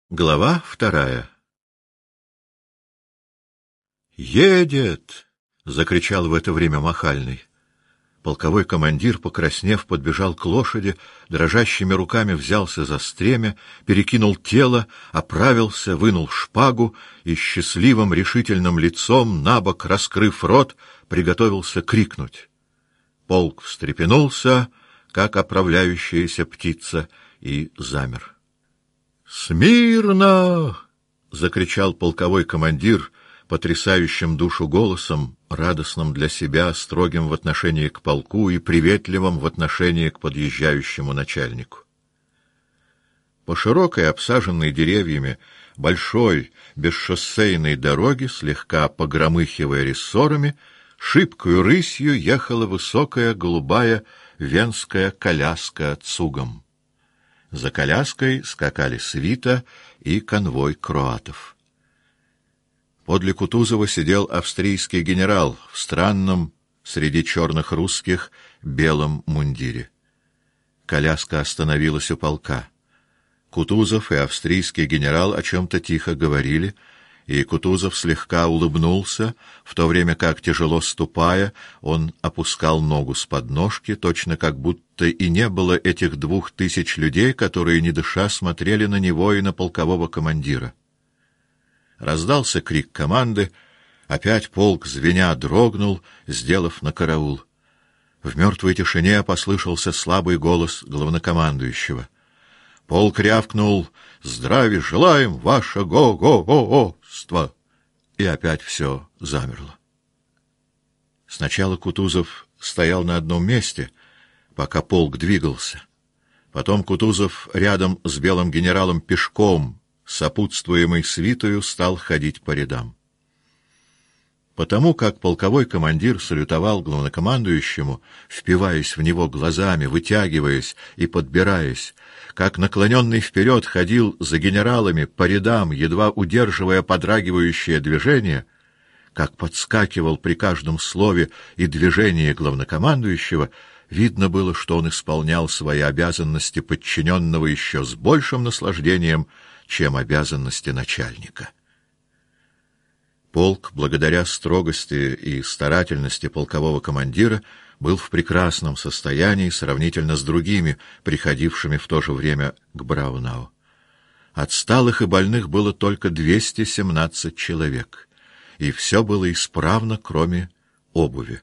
Глава 2. «Едет!» — закричал в это время Махальный. Полковой командир, покраснев, подбежал к лошади, дрожащими руками взялся за стремя, перекинул тело, оправился, вынул шпагу и счастливым решительным лицом, набок раскрыв рот, приготовился крикнуть. Полк встрепенулся, как оправляющаяся птица, и замер. «Смирно!» — закричал полковой командир потрясающим душу голосом, радостным для себя, строгим в отношении к полку и приветливым в отношении к подъезжающему начальнику. По широкой, обсаженной деревьями, большой, бесшоссейной дороге, слегка погромыхивая рессорами, шибкою рысью ехала высокая голубая венская коляска цугом. За коляской скакали свита и конвой кроатов. Подле Кутузова сидел австрийский генерал в странном, среди черных русских, белом мундире. Коляска остановилась у полка. Кутузов и австрийский генерал о чем-то тихо говорили, и Кутузов слегка улыбнулся, в то время как, тяжело ступая, он опускал ногу с подножки, точно как будто и не было этих 2000 людей, которые, не дыша, смотрели на него и на полкового командира. Раздался крик команды, опять полк, звеня, дрогнул, сделав на караул. В мертвой тишине послышался слабый голос главнокомандующего. Полк рявкнул: «Здравия желаем, ваше го-го-го-оство!» И опять все замерло. Сначала Кутузов стоял на одном месте, пока полк двигался. Потом Кутузов рядом с белым генералом пешком, сопутствуемый свитою, стал ходить по рядам. Потому как полковой командир салютовал главнокомандующему, впиваясь в него глазами, вытягиваясь и подбираясь, как наклоненный вперед ходил за генералами по рядам, едва удерживая подрагивающее движение, как подскакивал при каждом слове и движении главнокомандующего, видно было, что он исполнял свои обязанности подчиненного еще с большим наслаждением, чем обязанности начальника. Полк, благодаря строгости и старательности полкового командира, был в прекрасном состоянии сравнительно с другими, приходившими в то же время к Браунау. Отсталых и больных было только 217 человек, и все было исправно, кроме обуви.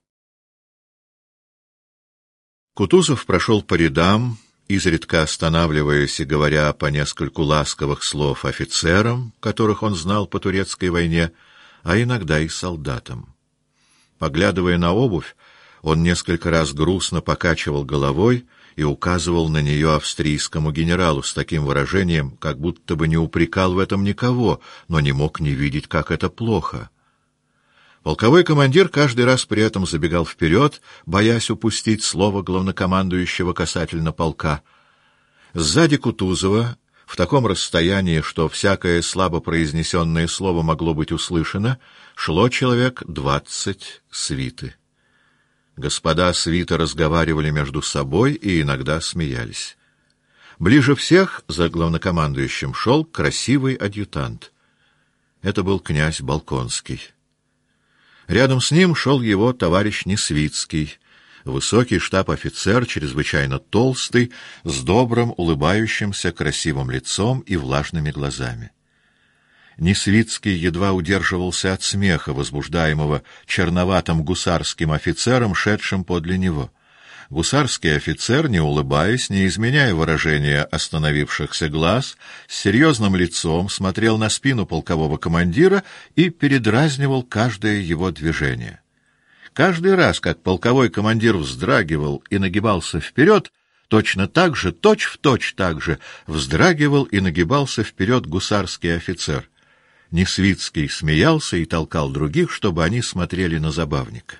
Кутузов прошел по рядам, изредка останавливаясь и говоря по нескольку ласковых слов офицерам, которых он знал по турецкой войне, а иногда и солдатам. Поглядывая на обувь, он несколько раз грустно покачивал головой и указывал на нее австрийскому генералу с таким выражением, как будто бы не упрекал в этом никого, но не мог не видеть, как это плохо. Полковой командир каждый раз при этом забегал вперед, боясь упустить слово главнокомандующего касательно полка. Сзади Кутузова, в таком расстоянии, что всякое слабо произнесенное слово могло быть услышано, шло человек 20 свиты. Господа свиты разговаривали между собой и иногда смеялись. Ближе всех за главнокомандующим шел красивый адъютант. Это был князь Болконский. Рядом с ним шел его товарищ Несвицкий, высокий штаб-офицер, чрезвычайно толстый, с добрым, улыбающимся, красивым лицом и влажными глазами. Несвицкий едва удерживался от смеха, возбуждаемого черноватым гусарским офицером, шедшим подле него. Гусарский офицер, не улыбаясь, не изменяя выражения остановившихся глаз, с серьезным лицом смотрел на спину полкового командира и передразнивал каждое его движение. Каждый раз, как полковой командир вздрагивал и нагибался вперед, точно так же, точь-в-точь так же, вздрагивал и нагибался вперед гусарский офицер. Несвицкий смеялся и толкал других, чтобы они смотрели на забавника.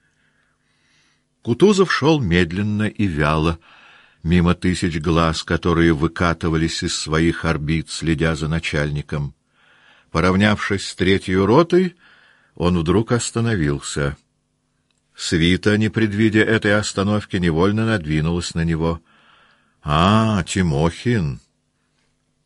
Кутузов шел медленно и вяло, мимо 1000 глаз, которые выкатывались из своих орбит, следя за начальником. Поравнявшись с 3-й ротой, он вдруг остановился. Свита, не предвидя этой остановки, невольно надвинулась на него. — А, Тимохин!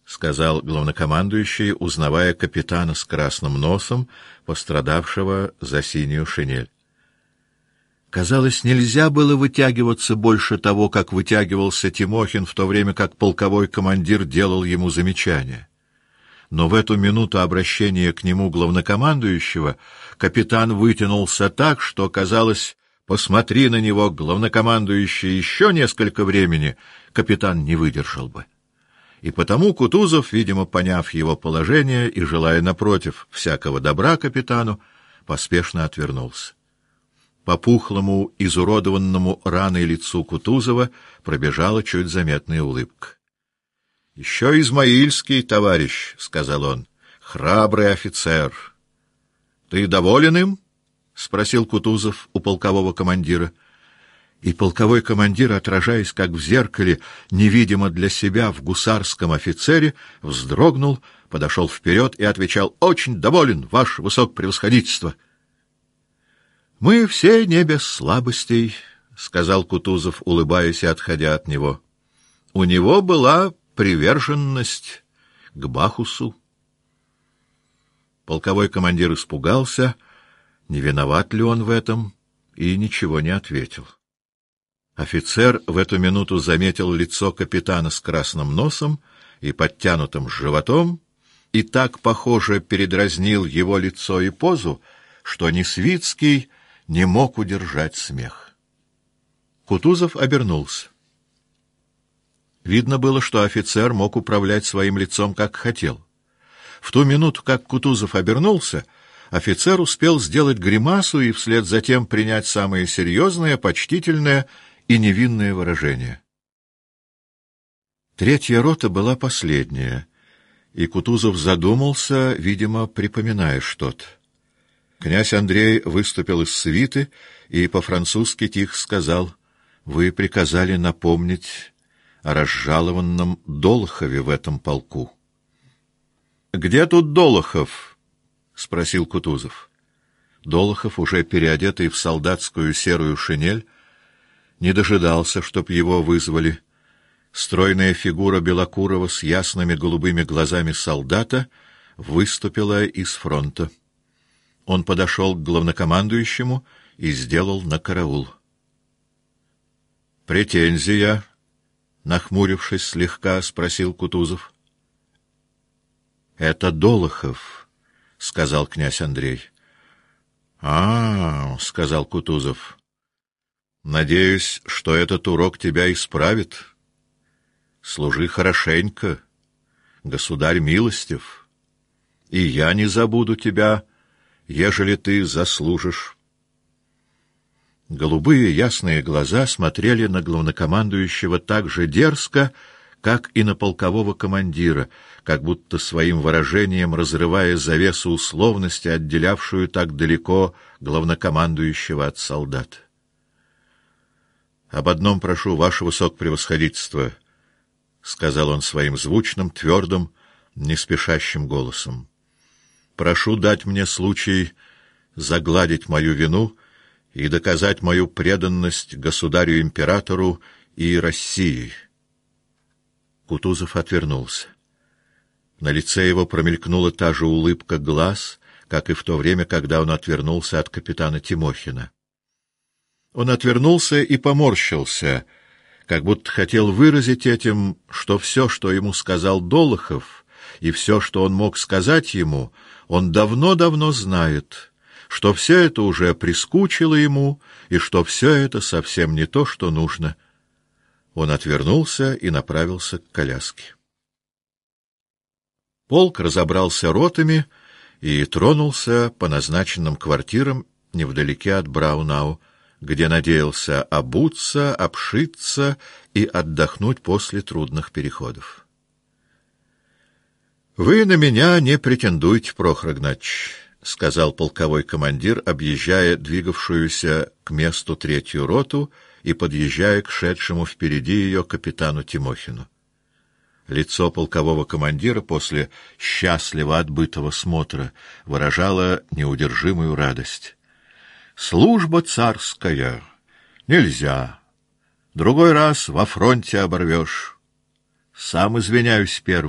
сказал главнокомандующий, узнавая капитана с красным носом, пострадавшего за синюю шинель. Казалось, нельзя было вытягиваться больше того, как вытягивался Тимохин, в то время как полковой командир делал ему замечания. Но в эту минуту обращения к нему главнокомандующего капитан вытянулся так, что, казалось, посмотри на него, главнокомандующий, еще несколько времени, капитан не выдержал бы. И потому Кутузов, видимо, поняв его положение и желая, напротив, всякого добра капитану, поспешно отвернулся. По пухлому, изуродованному раной лицу Кутузова пробежала чуть заметная улыбка. — Еще Измаильский, товарищ, — сказал он, — храбрый офицер. — Ты доволен им? — спросил Кутузов у полкового командира. И полковой командир, отражаясь как в зеркале, невидимо для себя в гусарском офицере, вздрогнул, подошел вперед и отвечал: — Очень доволен, ваше высокопревосходительство. — Мы все не без слабостей, — сказал Кутузов, улыбаясь и отходя от него. У него была приверженность к Бахусу. Полковой командир испугался, не виноват ли он в этом, и ничего не ответил. Офицер в эту минуту заметил лицо капитана с красным носом и подтянутым животом, и так, похоже, передразнил его лицо и позу, что Несвицкий не мог удержать смех. Кутузов обернулся. Видно было, что офицер мог управлять своим лицом, как хотел. В ту минуту, как Кутузов обернулся, офицер успел сделать гримасу и вслед за тем принять самое серьезное, почтительное и невинное выражение. Третья рота была последняя, и Кутузов задумался, видимо, припоминая что-то. Князь Андрей выступил из свиты и по-французски тихо сказал: «Вы приказали напомнить о разжалованном Долохове в этом полку». «Где тут Долохов?» — спросил Кутузов. Долохов, уже переодетый в солдатскую серую шинель, не дожидался, чтоб его вызвали. Стройная фигура Белокурова с ясными голубыми глазами солдата выступила из фронта. Он подошел к главнокомандующему и сделал на караул. «Претензия?» — нахмурившись слегка, спросил Кутузов. «Это Долохов», — сказал князь Андрей. — сказал Кутузов. — Надеюсь, что этот урок тебя исправит. Служи хорошенько, государь милостив, и я не забуду тебя, ежели ты заслужишь. Голубые ясные глаза смотрели на главнокомандующего так же дерзко, как и на полкового командира, как будто своим выражением разрывая завесу условности, отделявшую так далеко главнокомандующего от солдат. — Об одном прошу, ваше высокопревосходительство, — сказал он своим звучным, твердым, неспешащим голосом. — Прошу дать мне случай загладить мою вину и доказать мою преданность государю-императору и России. Кутузов отвернулся. На лице его промелькнула та же улыбка глаз, как и в то время, когда он отвернулся от капитана Тимохина. Он отвернулся и поморщился, как будто хотел выразить этим, что все, что ему сказал Долохов, и все, что он мог сказать ему, он давно-давно знает, что все это уже прискучило ему, и что все это совсем не то, что нужно. Он отвернулся и направился к коляске. Полк разобрался ротами и тронулся по назначенным квартирам невдалеке от Браунау, где надеялся обуться, обшиться и отдохнуть после трудных переходов. — Вы на меня не претендуйте, Прохор Игнатьич, — сказал полковой командир, объезжая двигавшуюся к месту третью роту и подъезжая к шедшему впереди ее капитану Тимохину. Лицо полкового командира после счастливо отбытого смотра выражало неудержимую радость. «Служба царская. Нельзя. Другой раз во фронте оборвешь. Сам извиняюсь первый.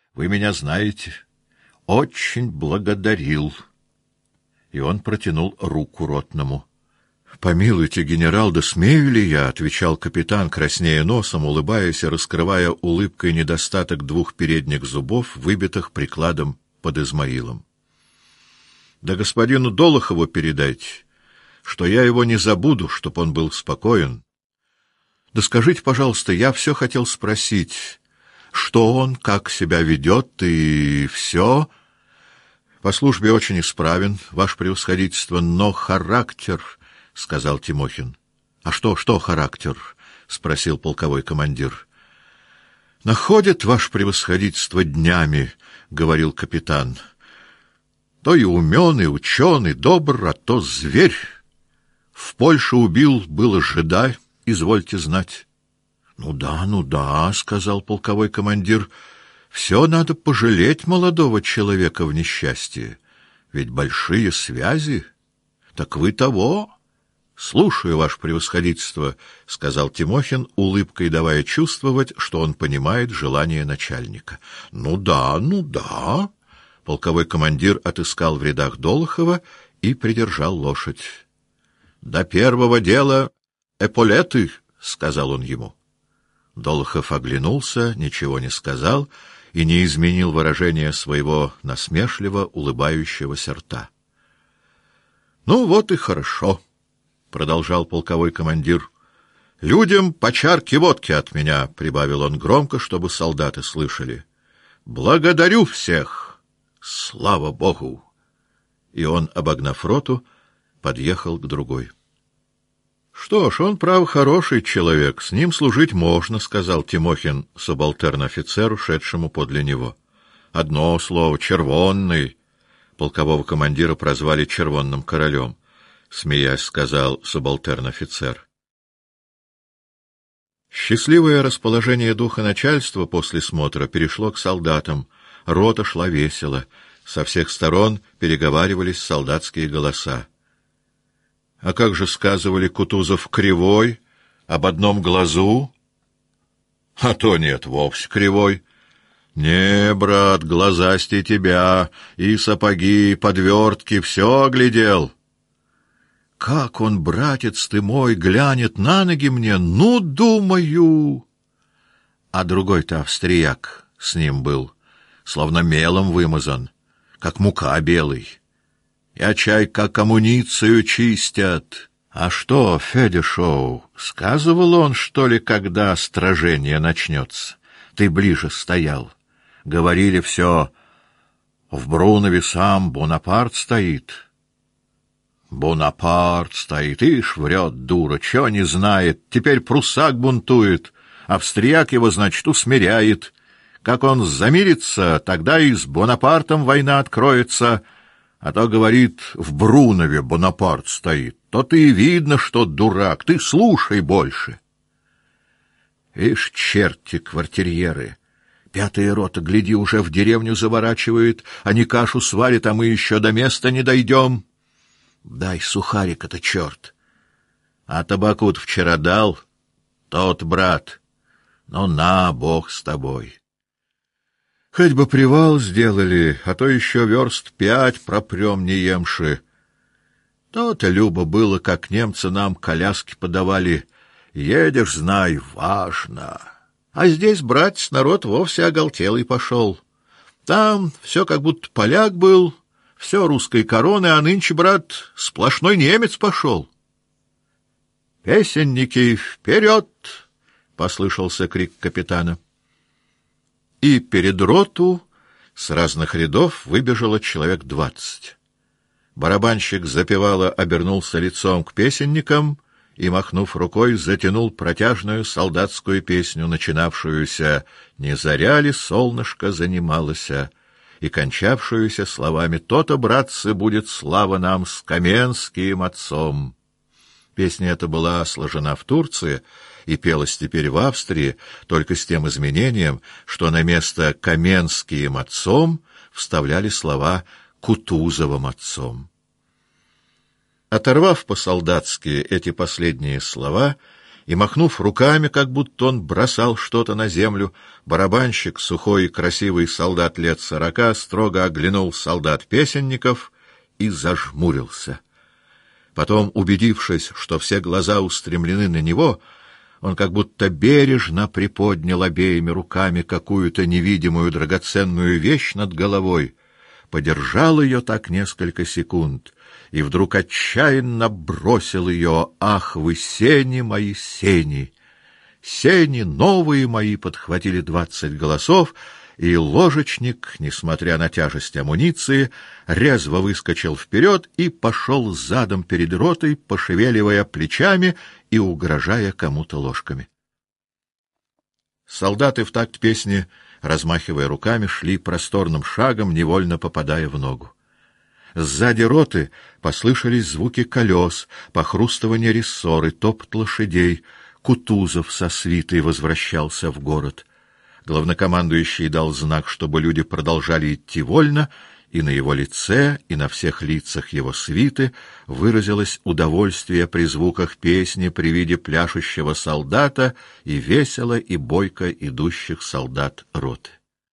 Вы меня знаете. Очень благодарил. И он протянул руку ротному. «Помилуйте, генерал, да смею ли я?» — отвечал капитан, краснея носом, улыбаясь и раскрывая улыбкой недостаток двух передних зубов, выбитых прикладом под Измаилом. «Да господину Долохову передайте, что я его не забуду, чтоб он был спокоен. Да скажите, пожалуйста, я все хотел спросить, что он, как себя ведет и все. По службе очень исправен, ваше превосходительство, но характер, — сказал Тимохин. — А что характер? — спросил полковой командир. — Находит, ваше превосходительство, днями, — говорил капитан. — То и умен, и учен, и добр, а то зверь. В Польше убил, было жида, извольте знать. — Ну да, — сказал полковой командир, — все надо пожалеть молодого человека в несчастье. Ведь большие связи. Так вы того... — Слушаю, ваше превосходительство, — сказал Тимохин, улыбкой давая чувствовать, что он понимает желание начальника. — Ну да. Полковой командир отыскал в рядах Долохова и придержал лошадь. — До первого дела эполеты, — сказал он ему. Долохов оглянулся, ничего не сказал и не изменил выражение своего насмешливо улыбающегося рта. — Ну вот и хорошо, — продолжал полковой командир. — Людям по чарке водки от меня, — прибавил он громко, чтобы солдаты слышали. — Благодарю всех! Слава Богу! И он, обогнав роту, подъехал к другой. — Что ж, он, право, хороший человек, с ним служить можно, — сказал Тимохин субалтерн-офицеру, шедшему подле него. — Одно слово — червонный. Полкового командира прозвали червонным королем. — смеясь, сказал субалтерн-офицер. Счастливое расположение духа начальства после смотра перешло к солдатам. Рота шла весело. Со всех сторон переговаривались солдатские голоса. — А как же сказывали, Кутузов кривой, об одном глазу? — А то нет, вовсе кривой. — Не, брат, глазастей тебя, и сапоги, и подвертки, все оглядел. — Как он, братец ты мой, глянет на ноги мне, ну, думаю... А другой-то австрияк с ним был, словно мелом вымазан, как мука белый. Я чай, как амуницию чистят. А что, Федяшоу, сказывал он, что ли, когда сражение начнется? Ты ближе стоял. Говорили все, в Брунове сам Бонапарт стоит. Бонапарт стоит, ишь, врет, дура, чего не знает. Теперь пруссак бунтует, австрияк его, значит, усмиряет. Как он замирится, тогда и с Бонапартом война откроется. А то, говорит, в Брунове Бонапарт стоит. То-то и видно, что дурак. Ты слушай больше. Ишь, черти квартирьеры. 5-я рота, гляди, уже в деревню заворачивает. Они кашу сварят, а мы еще до места не дойдем. Дай сухарик-то, черт. А табаку-то вчера дал? Тот, брат. Ну, на, Бог с тобой. Хоть бы привал сделали, а то еще верст 5 пропрем не емши. То-то любо было, как немцы нам коляски подавали. Едешь, знай, важно. А здесь, братец, народ вовсе оголтелый пошел. Там все как будто поляк был, все русской короны, а нынче, брат, сплошной немец пошел. «Песенники, вперед!» — послышался крик капитана. И перед роту с разных рядов выбежало человек 20. Барабанщик запевало обернулся лицом к песенникам и, махнув рукой, затянул протяжную солдатскую песню, начинавшуюся «Не заря ли солнышко занималося» и кончавшуюся словами «То-то, братцы, будет слава нам с Каменским отцом». Песня эта была сложена в Турции и пелась теперь в Австрии, только с тем изменением, что на место «Каменским отцом» вставляли слова «Кутузовым отцом». Оторвав по-солдатски эти последние слова и, махнув руками, как будто он бросал что-то на землю, барабанщик, сухой и красивый солдат лет 40, строго оглянул солдат-песенников и зажмурился. Потом, убедившись, что все глаза устремлены на него, он как будто бережно приподнял обеими руками какую-то невидимую драгоценную вещь над головой, подержал ее так несколько секунд и вдруг отчаянно бросил ее: «Ах вы, сени мои, сени!» «Сени новые мои!» — подхватили 20 голосов, и ложечник, несмотря на тяжесть амуниции, резво выскочил вперед и пошел задом перед ротой, пошевеливая плечами и угрожая кому-то ложками. Солдаты в такт песни, размахивая руками, шли просторным шагом, невольно попадая в ногу. Сзади роты послышались звуки колес, похрустывание рессоры, топот лошадей. Кутузов со свитой возвращался в город. Главнокомандующий дал знак, чтобы люди продолжали идти вольно, и на его лице, и на всех лицах его свиты выразилось удовольствие при звуках песни, при виде пляшущего солдата и весело и бойко идущих солдат роты.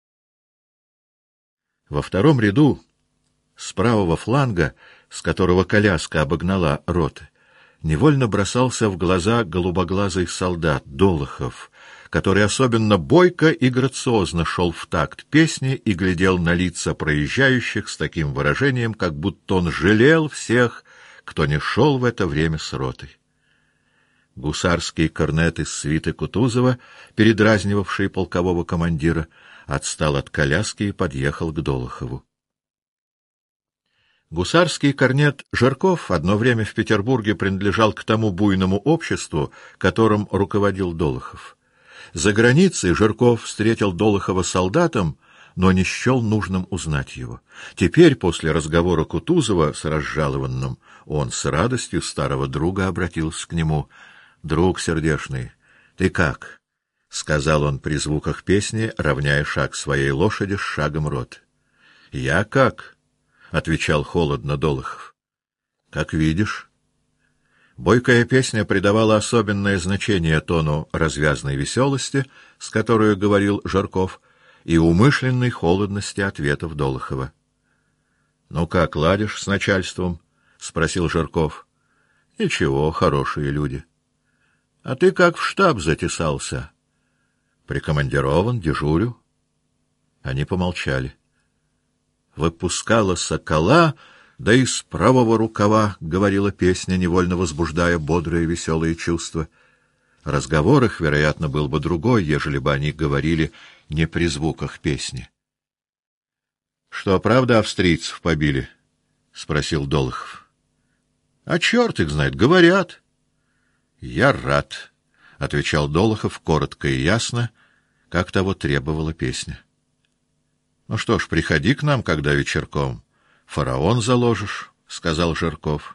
Во втором ряду, с правого фланга, с которого коляска обогнала роты, невольно бросался в глаза голубоглазый солдат Долохов, который особенно бойко и грациозно шел в такт песни и глядел на лица проезжающих с таким выражением, как будто он жалел всех, кто не шел в это время с ротой. Гусарский корнет из свиты Кутузова, передразнивавший полкового командира, отстал от коляски и подъехал к Долохову. Гусарский корнет Жирков одно время в Петербурге принадлежал к тому буйному обществу, которым руководил Долохов. За границей Жирков встретил Долохова солдатом, но не счел нужным узнать его. Теперь, после разговора Кутузова с разжалованным, он с радостью старого друга обратился к нему. «Друг сердечный, ты как?» — сказал он при звуках песни, равняя шаг своей лошади с шагом роты. «Я как?» — отвечал холодно Долохов. «Как видишь». Бойкая песня придавала особенное значение тону развязной веселости, с которой говорил Жирков, и умышленной холодности ответов Долохова. — Ну как, ладишь с начальством? — спросил Жирков. — Ничего, хорошие люди. — А ты как в штаб затесался? — Прикомандирован, дежурю. Они помолчали. Выпускала сокола, да из правого рукава, — говорила песня, невольно возбуждая бодрые веселые чувства. Разговор их, вероятно, был бы другой, ежели бы они говорили не при звуках песни. — Что, правда, австрийцев побили? — спросил Долохов. — А черт их знает, говорят. — Я рад, — отвечал Долохов коротко и ясно, как того требовала песня. — Ну что ж, приходи к нам, когда вечерком. Фараон заложишь, — сказал Жирков.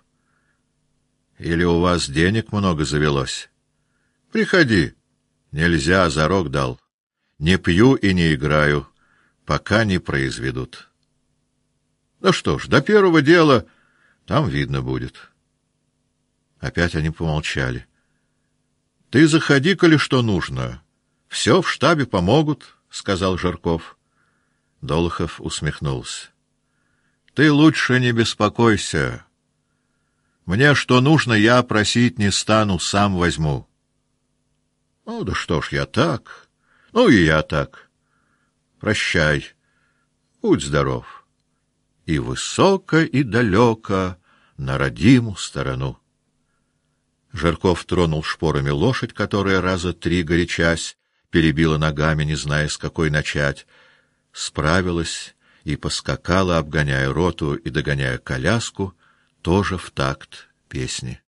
— Или у вас денег много завелось? — Приходи. Нельзя, зарок дал. Не пью и не играю, пока не произведут. Ну что ж, до первого дела там видно будет. Опять они помолчали. — Ты заходи, коли что нужно. Все в штабе помогут, — сказал Жирков. Долохов усмехнулся. — Ты лучше не беспокойся. Мне что нужно, я просить не стану, сам возьму. — Ну да что ж, я так. Ну и я так. Прощай. Будь здоров. И высоко, и далеко на родимую сторону. Жирков тронул шпорами лошадь, которая раза 3, горячась, перебила ногами, не зная, с какой начать, справилась и поскакала, обгоняя роту и догоняя коляску, тоже в такт песни.